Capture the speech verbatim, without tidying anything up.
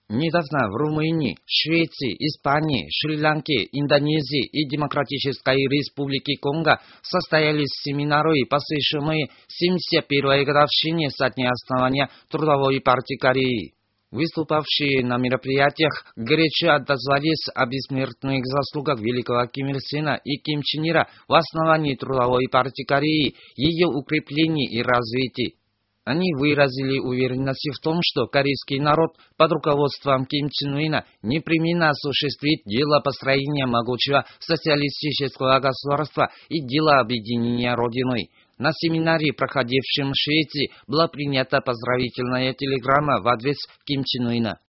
Недавно в Румынии, Швеции, Испании, Шри-Ланке, Индонезии и Демократической Республике Конго состоялись семинары, посвященные семьдесят первой годовщине со дня основания Трудовой партии Кореи. Выступавшие на мероприятиях горячо отозвались о бессмертных заслугах великого Ким Ир Сена и Ким Чен Ира в основании Трудовой партии Кореи, ее укреплении и развитии. Они выразили уверенность в том, что корейский народ под руководством Ким Чен Ына непременно осуществит дело построения могучего социалистического государства и дело объединения Родины. На семинаре, проходившем в Швеции, была принята поздравительная телеграмма в адрес Ким Чен Ына.